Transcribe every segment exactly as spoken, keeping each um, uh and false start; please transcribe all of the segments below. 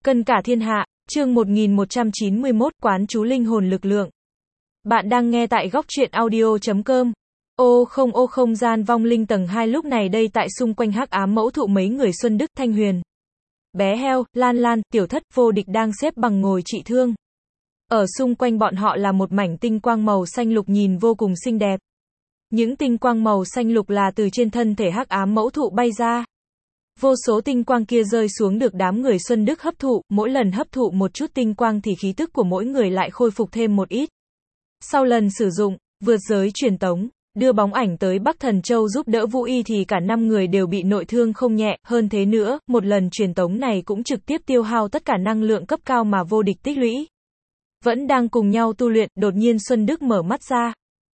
Cân cả thiên hạ, chương một nghìn một trăm chín mươi mốt, quán chú linh hồn lực lượng. Bạn đang nghe tại góc truyện audio chấm com. Ô không ô không gian vong linh tầng hai lúc này đây tại xung quanh hắc ám mẫu thụ mấy người Xuân Đức, Thanh Huyền, Bé Heo, Lan Lan, Tiểu Thất, Vô Địch đang xếp bằng ngồi trị thương. Ở xung quanh bọn họ là một mảnh tinh quang màu xanh lục nhìn vô cùng xinh đẹp. Những tinh quang màu xanh lục là từ trên thân thể hắc ám mẫu thụ bay ra. Vô số tinh quang kia rơi xuống được đám người Xuân Đức hấp thụ, mỗi lần hấp thụ một chút tinh quang thì khí tức của mỗi người lại khôi phục thêm một ít. Sau lần sử dụng, vượt giới truyền tống, đưa bóng ảnh tới Bắc Thần Châu giúp đỡ Vũ Y thì cả năm người đều bị nội thương không nhẹ, hơn thế nữa, một lần truyền tống này cũng trực tiếp tiêu hao tất cả năng lượng cấp cao mà Vô Địch tích lũy. Vẫn đang cùng nhau tu luyện, đột nhiên Xuân Đức mở mắt ra.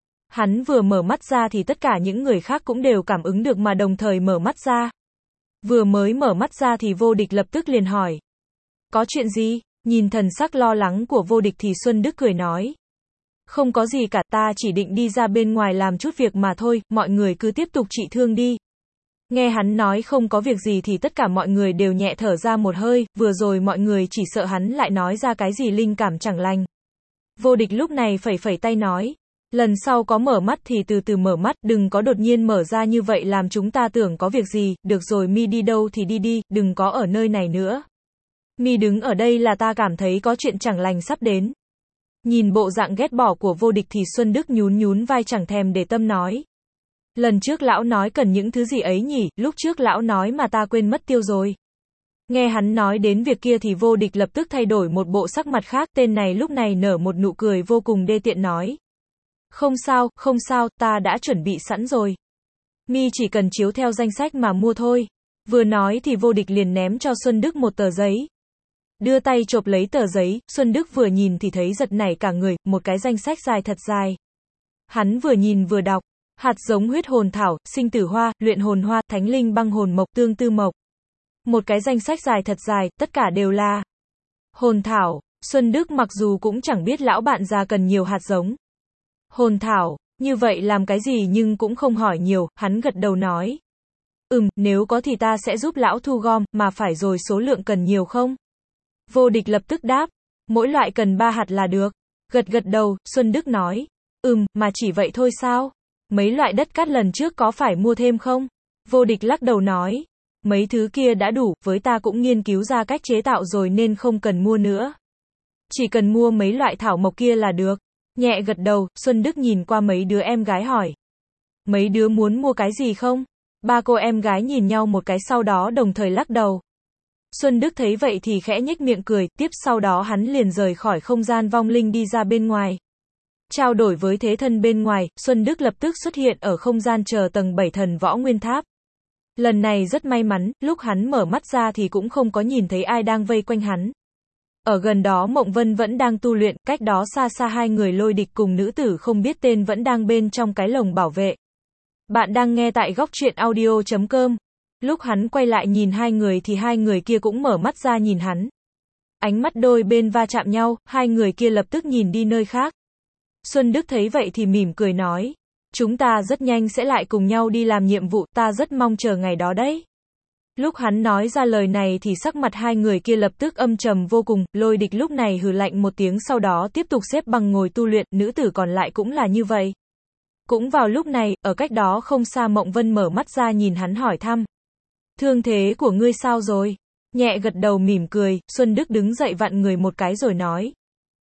Hắn vừa mở mắt ra thì tất cả những người khác cũng đều cảm ứng được mà đồng thời mở mắt ra. Vừa mới mở mắt ra thì Vô Địch lập tức liền hỏi. Có chuyện gì? Nhìn thần sắc lo lắng của Vô Địch thì Xuân Đức cười nói. Không có gì cả, ta chỉ định đi ra bên ngoài làm chút việc mà thôi, mọi người cứ tiếp tục trị thương đi. Nghe hắn nói không có việc gì thì tất cả mọi người đều nhẹ thở ra một hơi, vừa rồi mọi người chỉ sợ hắn lại nói ra cái gì linh cảm chẳng lành. Vô Địch lúc này phẩy phẩy tay nói. Lần sau có mở mắt thì từ từ mở mắt, đừng có đột nhiên mở ra như vậy làm chúng ta tưởng có việc gì, được rồi mi đi đâu thì đi đi, đừng có ở nơi này nữa. Mi đứng ở đây là ta cảm thấy có chuyện chẳng lành sắp đến. Nhìn bộ dạng ghét bỏ của Vô Địch thì Xuân Đức nhún nhún vai chẳng thèm để tâm nói. Lần trước lão nói cần những thứ gì ấy nhỉ, lúc trước lão nói mà ta quên mất tiêu rồi. Nghe hắn nói đến việc kia thì Vô Địch lập tức thay đổi một bộ sắc mặt khác, tên này lúc này nở một nụ cười vô cùng đê tiện nói. Không sao, không sao, ta đã chuẩn bị sẵn rồi. Mi chỉ cần chiếu theo danh sách mà mua thôi. Vừa nói thì Vô Địch liền ném cho Xuân Đức một tờ giấy. Đưa tay chộp lấy tờ giấy, Xuân Đức vừa nhìn thì thấy giật nảy cả người, một cái danh sách dài thật dài. Hắn vừa nhìn vừa đọc, hạt giống huyết hồn thảo, sinh tử hoa, luyện hồn hoa, thánh linh băng hồn mộc, tương tư mộc. Một cái danh sách dài thật dài, tất cả đều là hồn thảo. Xuân Đức mặc dù cũng chẳng biết lão bạn già cần nhiều hạt giống hồn thảo, như vậy làm cái gì nhưng cũng không hỏi nhiều, hắn gật đầu nói. Ừm, nếu có thì ta sẽ giúp lão thu gom, mà phải rồi số lượng cần nhiều không? Vô Địch lập tức đáp, mỗi loại cần ba hạt là được. Gật gật đầu, Xuân Đức nói. Ừm, mà chỉ vậy thôi sao? Mấy loại đất cát lần trước có phải mua thêm không? Vô Địch lắc đầu nói. Mấy thứ kia đã đủ, với ta cũng nghiên cứu ra cách chế tạo rồi nên không cần mua nữa. Chỉ cần mua mấy loại thảo mộc kia là được. Nhẹ gật đầu, Xuân Đức nhìn qua mấy đứa em gái hỏi. Mấy đứa muốn mua cái gì không? Ba cô em gái nhìn nhau một cái sau đó đồng thời lắc đầu. Xuân Đức thấy vậy thì khẽ nhếch miệng cười, tiếp sau đó hắn liền rời khỏi không gian vong linh đi ra bên ngoài. Trao đổi với thế thân bên ngoài, Xuân Đức lập tức xuất hiện ở không gian chờ tầng bảy thần võ nguyên tháp. Lần này rất may mắn, lúc hắn mở mắt ra thì cũng không có nhìn thấy ai đang vây quanh hắn. Ở gần đó Mộng Vân vẫn đang tu luyện, cách đó xa xa hai người Lôi Địch cùng nữ tử không biết tên vẫn đang bên trong cái lồng bảo vệ. Bạn đang nghe tại góc truyện audio chấm com. Lúc hắn quay lại nhìn hai người thì hai người kia cũng mở mắt ra nhìn hắn. Ánh mắt đôi bên va chạm nhau, hai người kia lập tức nhìn đi nơi khác. Xuân Đức thấy vậy thì mỉm cười nói. Chúng ta rất nhanh sẽ lại cùng nhau đi làm nhiệm vụ, ta rất mong chờ ngày đó đấy. Lúc hắn nói ra lời này thì sắc mặt hai người kia lập tức âm trầm vô cùng, Lôi Địch lúc này hừ lạnh một tiếng sau đó tiếp tục xếp bằng ngồi tu luyện, nữ tử còn lại cũng là như vậy. Cũng vào lúc này, ở cách đó không xa Mộng Vân mở mắt ra nhìn hắn hỏi thăm. Thương thế của ngươi sao rồi? Nhẹ gật đầu mỉm cười, Xuân Đức đứng dậy vặn người một cái rồi nói.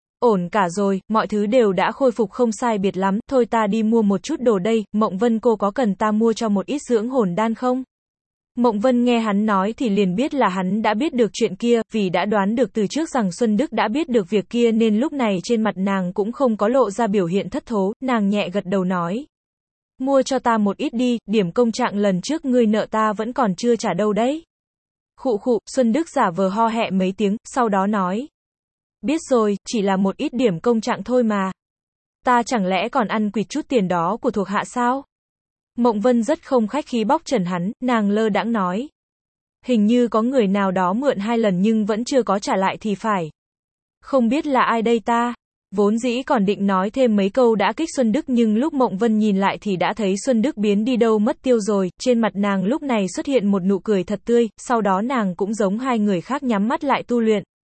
Ổn cả rồi, mọi thứ đều đã khôi phục không sai biệt lắm, thôi ta đi mua một chút đồ đây, Mộng Vân cô có cần ta mua cho một ít dưỡng hồn đan không? Mộng Vân nghe hắn nói thì liền biết là hắn đã biết được chuyện kia, vì đã đoán được từ trước rằng Xuân Đức đã biết được việc kia nên lúc này trên mặt nàng cũng không có lộ ra biểu hiện thất thố, nàng nhẹ gật đầu nói. Mua cho ta một ít đi, điểm công trạng lần trước ngươi nợ ta vẫn còn chưa trả đâu đấy. Khụ khụ, Xuân Đức giả vờ ho hẹ mấy tiếng, sau đó nói. Biết rồi, chỉ là một ít điểm công trạng thôi mà. Ta chẳng lẽ còn ăn quỵt chút tiền đó của thuộc hạ sao? Mộng Vân rất không khách khí bóc trần hắn, nàng lơ đãng nói. Hình như có người nào đó mượn hai lần nhưng vẫn chưa có trả lại thì phải. Không biết là ai đây ta? Vốn dĩ còn định nói thêm mấy câu đã kích Xuân Đức nhưng lúc Mộng Vân nhìn lại thì đã thấy Xuân Đức biến đi đâu mất tiêu rồi, trên mặt nàng lúc này xuất hiện một nụ cười thật tươi, sau đó nàng cũng giống hai người khác nhắm mắt lại tu luyện.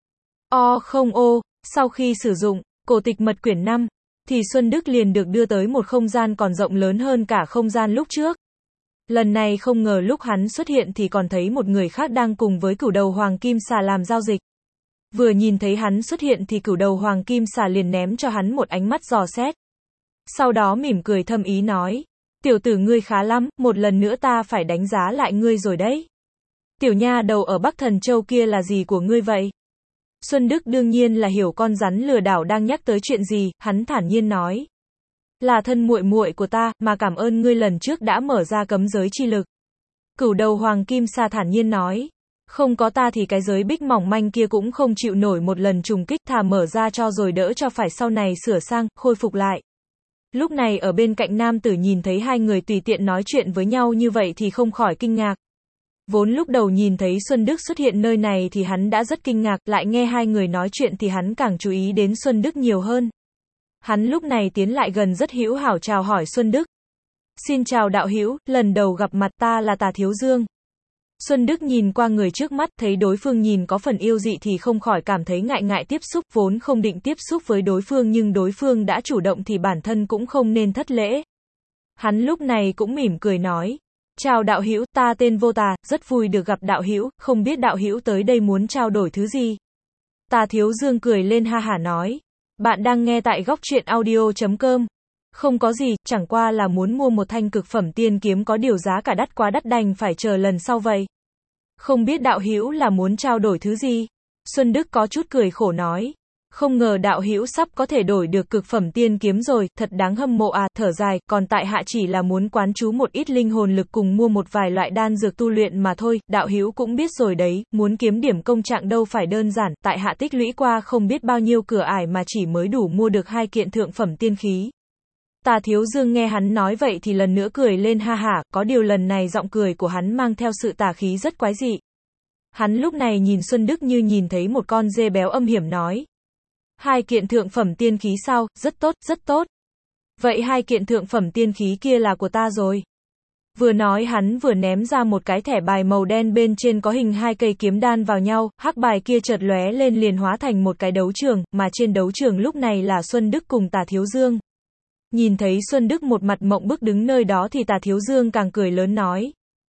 O không ô, sau khi sử dụng cổ tịch mật quyển năm, thì Xuân Đức liền được đưa tới một không gian còn rộng lớn hơn cả không gian lúc trước. Lần này không ngờ lúc hắn xuất hiện thì còn thấy một người khác đang cùng với cửu đầu hoàng kim xà làm giao dịch. Vừa nhìn thấy hắn xuất hiện thì cửu đầu hoàng kim xà liền ném cho hắn một ánh mắt dò xét. Sau đó mỉm cười thâm ý nói, tiểu tử ngươi khá lắm, một lần nữa ta phải đánh giá lại ngươi rồi đấy. Tiểu nha đầu ở Bắc Thần Châu kia là gì của ngươi vậy? Xuân Đức đương nhiên là hiểu con rắn lừa đảo đang nhắc tới chuyện gì, hắn thản nhiên nói. Là thân muội muội của ta, mà cảm ơn ngươi lần trước đã mở ra cấm giới chi lực. Cửu đầu hoàng kim xà thản nhiên nói. Không có ta thì cái giới bích mỏng manh kia cũng không chịu nổi một lần trùng kích, thà mở ra cho rồi đỡ cho phải sau này sửa sang, khôi phục lại. Lúc này ở bên cạnh nam tử nhìn thấy hai người tùy tiện nói chuyện với nhau như vậy thì không khỏi kinh ngạc. Vốn lúc đầu nhìn thấy Xuân Đức xuất hiện nơi này thì hắn đã rất kinh ngạc, lại nghe hai người nói chuyện thì hắn càng chú ý đến Xuân Đức nhiều hơn. Hắn lúc này tiến lại gần rất hữu hảo chào hỏi Xuân Đức. Xin chào đạo hữu, lần đầu gặp mặt, ta là Tà Thiếu Dương. Xuân Đức nhìn qua người trước mắt, thấy đối phương nhìn có phần yêu dị thì không khỏi cảm thấy ngại ngại tiếp xúc, vốn không định tiếp xúc với đối phương nhưng đối phương đã chủ động thì bản thân cũng không nên thất lễ. Hắn lúc này cũng mỉm cười nói, chào đạo hữu, ta tên Vô Tà, rất vui được gặp đạo hữu, không biết đạo hữu tới đây muốn trao đổi thứ gì. Tà Thiếu Dương cười lên ha hả nói, bạn đang nghe tại góc truyện audio chấm com. Không có gì, chẳng qua là muốn mua một thanh cực phẩm tiên kiếm, có điều giá cả đắt quá đắt đành phải chờ lần sau vậy. Không biết đạo hữu là muốn trao đổi thứ gì? Xuân Đức có chút cười khổ nói. Không ngờ đạo hữu sắp có thể đổi được cực phẩm tiên kiếm rồi, thật đáng hâm mộ à, thở dài, còn tại hạ chỉ là muốn quán trú một ít linh hồn lực cùng mua một vài loại đan dược tu luyện mà thôi, đạo hữu cũng biết rồi đấy, muốn kiếm điểm công trạng đâu phải đơn giản, tại hạ tích lũy qua không biết bao nhiêu cửa ải mà chỉ mới đủ mua được hai kiện thượng phẩm tiên khí. Tà Thiếu Dương nghe hắn nói vậy thì lần nữa cười lên ha hả, có điều lần này giọng cười của hắn mang theo sự tà khí rất quái dị. Hắn lúc này nhìn Xuân Đức như nhìn thấy một con dê béo âm hiểm nói. Hai kiện thượng phẩm tiên khí sao, rất tốt, rất tốt. Vậy hai kiện thượng phẩm tiên khí kia là của ta rồi. Vừa nói hắn vừa ném ra một cái thẻ bài màu đen bên trên có hình hai cây kiếm đan vào nhau, hắc bài kia chợt lóe lên liền hóa thành một cái đấu trường, mà trên đấu trường lúc này là Xuân Đức cùng Tà Thiếu Dương. Nhìn thấy Xuân Đức một mặt mộng bức đứng nơi đó thì Tà Thiếu Dương càng cười lớn nói.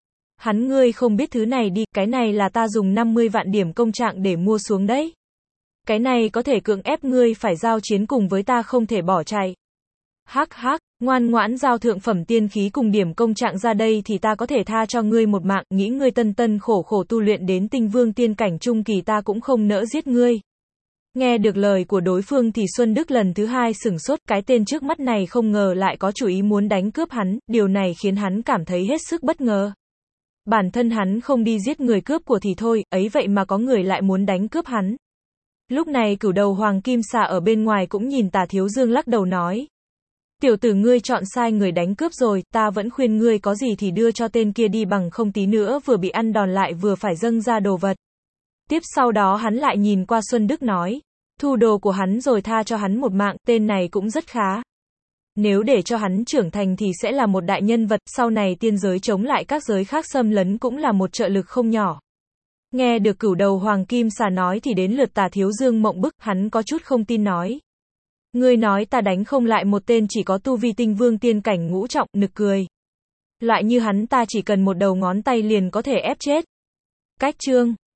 Hắn ngươi không biết thứ này đi, cái này là ta dùng năm mươi vạn điểm công trạng để mua xuống đấy. Cái này có thể cưỡng ép ngươi phải giao chiến cùng với ta, không thể bỏ chạy. Hắc hắc, ngoan ngoãn giao thượng phẩm tiên khí cùng điểm công trạng ra đây thì ta có thể tha cho ngươi một mạng, nghĩ ngươi tân tân khổ khổ tu luyện đến tinh vương tiên cảnh trung kỳ ta cũng không nỡ giết ngươi. Nghe được lời của đối phương thì Xuân Đức lần thứ hai sửng sốt, cái tên trước mắt này không ngờ lại có chủ ý muốn đánh cướp hắn, điều này khiến hắn cảm thấy hết sức bất ngờ. Bản thân hắn không đi giết người cướp của thì thôi, ấy vậy mà có người lại muốn đánh cướp hắn. Lúc này cửu đầu hoàng kim xà ở bên ngoài cũng nhìn Tà Thiếu Dương lắc đầu nói. Tiểu tử ngươi chọn sai người đánh cướp rồi, ta vẫn khuyên ngươi có gì thì đưa cho tên kia đi, bằng không tí nữa vừa bị ăn đòn lại vừa phải dâng ra đồ vật. Tiếp sau đó hắn lại nhìn qua Xuân Đức nói. Thu đồ của hắn rồi tha cho hắn một mạng, tên này cũng rất khá. Nếu để cho hắn trưởng thành thì sẽ là một đại nhân vật, sau này tiên giới chống lại các giới khác xâm lấn cũng là một trợ lực không nhỏ. Nghe được cửu đầu hoàng kim xà nói thì đến lượt Tà Thiếu Dương mộng bức, hắn có chút không tin nói. Ngươi nói ta đánh không lại một tên chỉ có tu vi tinh vương tiên cảnh ngũ trọng, nực cười. Loại như hắn ta chỉ cần một đầu ngón tay liền có thể ép chết. Cách chương